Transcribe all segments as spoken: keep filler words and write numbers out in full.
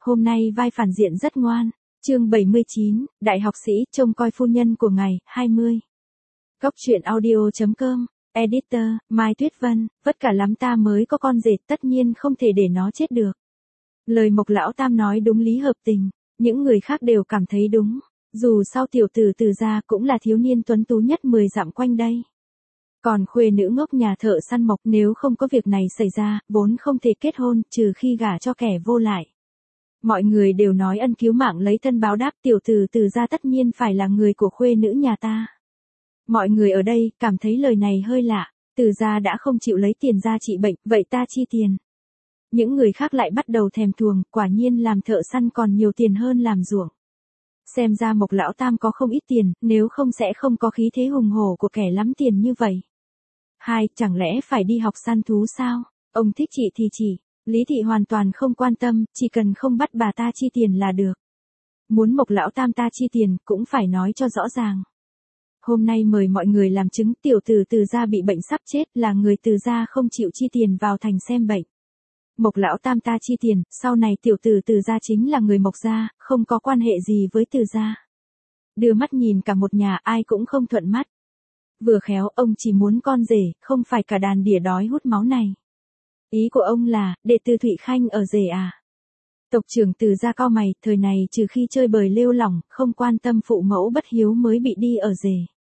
hôm nay vai phản diện rất ngoan. Chương bảy mươi chín, Đại học sĩ trông coi phu nhân của ngài, hai mươi. Góc truyện audio chấm com, Editor, Mai Tuyết Vân, vất cả lắm ta mới có con rể, tất nhiên không thể để nó chết được. Lời Mộc lão tam nói đúng lý hợp tình, những người khác đều cảm thấy đúng, dù sao tiểu tử Từ gia cũng là thiếu niên tuấn tú nhất mười dặm quanh đây. Còn khuê nữ ngốc nhà thợ săn Mộc nếu không có việc này xảy ra, vốn không thể kết hôn, trừ khi gả cho kẻ vô lại. Mọi người đều nói ân cứu mạng lấy thân báo đáp, tiểu tử Từ gia tất nhiên phải là người của khuê nữ nhà ta. Mọi người ở đây cảm thấy lời này hơi lạ, Từ gia đã không chịu lấy tiền ra trị bệnh, vậy ta chi tiền. Những người khác lại bắt đầu thèm thuồng, quả nhiên làm thợ săn còn nhiều tiền hơn làm ruộng. Xem ra Mộc lão tam có không ít tiền, nếu không sẽ không có khí thế hùng hổ của kẻ lắm tiền như vậy. Hai, chẳng lẽ phải đi học săn thú sao? Ông thích chị thì chỉ, Lý thị hoàn toàn không quan tâm, chỉ cần không bắt bà ta chi tiền là được. Muốn Mộc lão tam ta chi tiền, cũng phải nói cho rõ ràng. Hôm nay mời mọi người làm chứng, tiểu tử Từ gia bị bệnh sắp chết, là người Từ gia không chịu chi tiền vào thành xem bệnh. Mộc lão tam ta chi tiền, sau này tiểu tử Từ gia chính là người Mộc gia, không có quan hệ gì với Từ gia. Đưa mắt nhìn cả một nhà, ai cũng không thuận mắt. Vừa khéo ông chỉ muốn con rể, không phải cả đàn đỉa đói hút máu này. Ý của ông là, để Từ Thụy Khanh ở rể à? Tộc trưởng Từ gia cau mày, thời này trừ khi chơi bời lêu lỏng, không quan tâm phụ mẫu bất hiếu mới bị đi ở rể.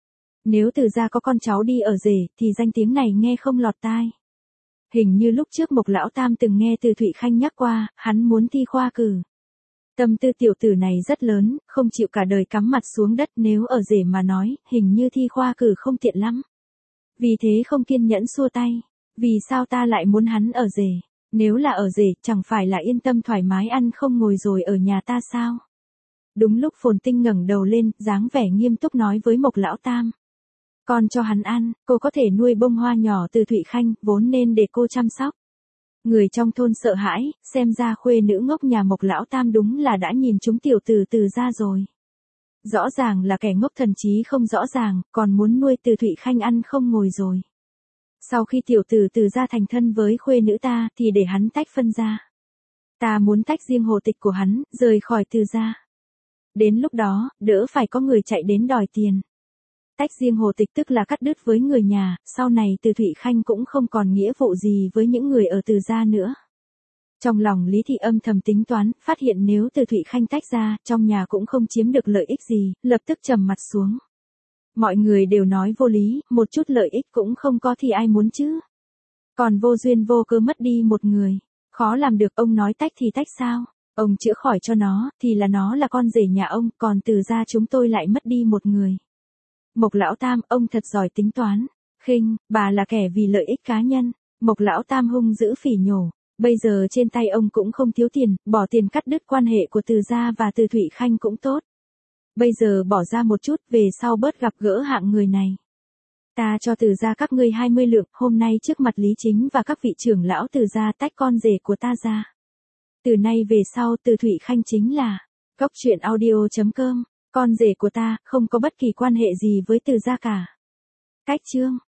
Nếu Từ gia có con cháu đi ở rể, thì danh tiếng này nghe không lọt tai. Hình như lúc trước Mộc lão tam từng nghe Từ Thụy Khanh nhắc qua, hắn muốn thi khoa cử. Tâm tư tiểu tử này rất lớn, không chịu cả đời cắm mặt xuống đất, nếu ở rể mà nói, hình như thi khoa cử không tiện lắm. Vì thế không kiên nhẫn xua tay. Vì sao ta lại muốn hắn ở rể? Nếu là ở rể, chẳng phải là yên tâm thoải mái ăn không ngồi rồi ở nhà ta sao? Đúng lúc Phồn Tinh ngẩng đầu lên, dáng vẻ nghiêm túc nói với Mộc lão tam. Con cho hắn ăn, cô có thể nuôi bông hoa nhỏ Từ Thụy Khanh, vốn nên để cô chăm sóc. Người trong thôn sợ hãi, xem ra khuê nữ ngốc nhà Mộc lão tam đúng là đã nhìn chúng tiểu tử Từ gia rồi. Rõ ràng là kẻ ngốc thần trí không rõ ràng, còn muốn nuôi Từ Thụy Khanh ăn không ngồi rồi. Sau khi tiểu tử Từ gia thành thân với khuê nữ ta, thì để hắn tách phân ra. Ta muốn tách riêng hồ tịch của hắn, rời khỏi Từ gia. Đến lúc đó, đỡ phải có người chạy đến đòi tiền. Tách riêng hồ tịch tức là cắt đứt với người nhà, sau này Từ Thụy Khanh cũng không còn nghĩa vụ gì với những người ở Từ gia nữa. Trong lòng Lý thị âm thầm tính toán, phát hiện nếu Từ Thụy Khanh tách ra, trong nhà cũng không chiếm được lợi ích gì, lập tức trầm mặt xuống. Mọi người đều nói vô lý, một chút lợi ích cũng không có thì ai muốn chứ. Còn vô duyên vô cớ mất đi một người, khó làm được. Ông nói tách thì tách sao? Ông chữa khỏi cho nó, thì là nó là con rể nhà ông, còn Từ gia chúng tôi lại mất đi một người. Mộc lão tam, ông thật giỏi tính toán. Khinh, bà là kẻ vì lợi ích cá nhân. Mộc lão tam hung dữ phỉ nhổ. Bây giờ trên tay ông cũng không thiếu tiền, bỏ tiền cắt đứt quan hệ của Từ gia và Từ Thụy Khanh cũng tốt. Bây giờ bỏ ra một chút, về sau bớt gặp gỡ hạng người này. Ta cho Từ gia các ngươi hai mươi lượng, hôm nay trước mặt Lý Chính và các vị trưởng lão Từ gia tách con rể của ta ra. Từ nay về sau Từ Thụy Khanh chính là góc truyện audio chấm com, con rể của ta, không có bất kỳ quan hệ gì với Từ gia cả. Cách chương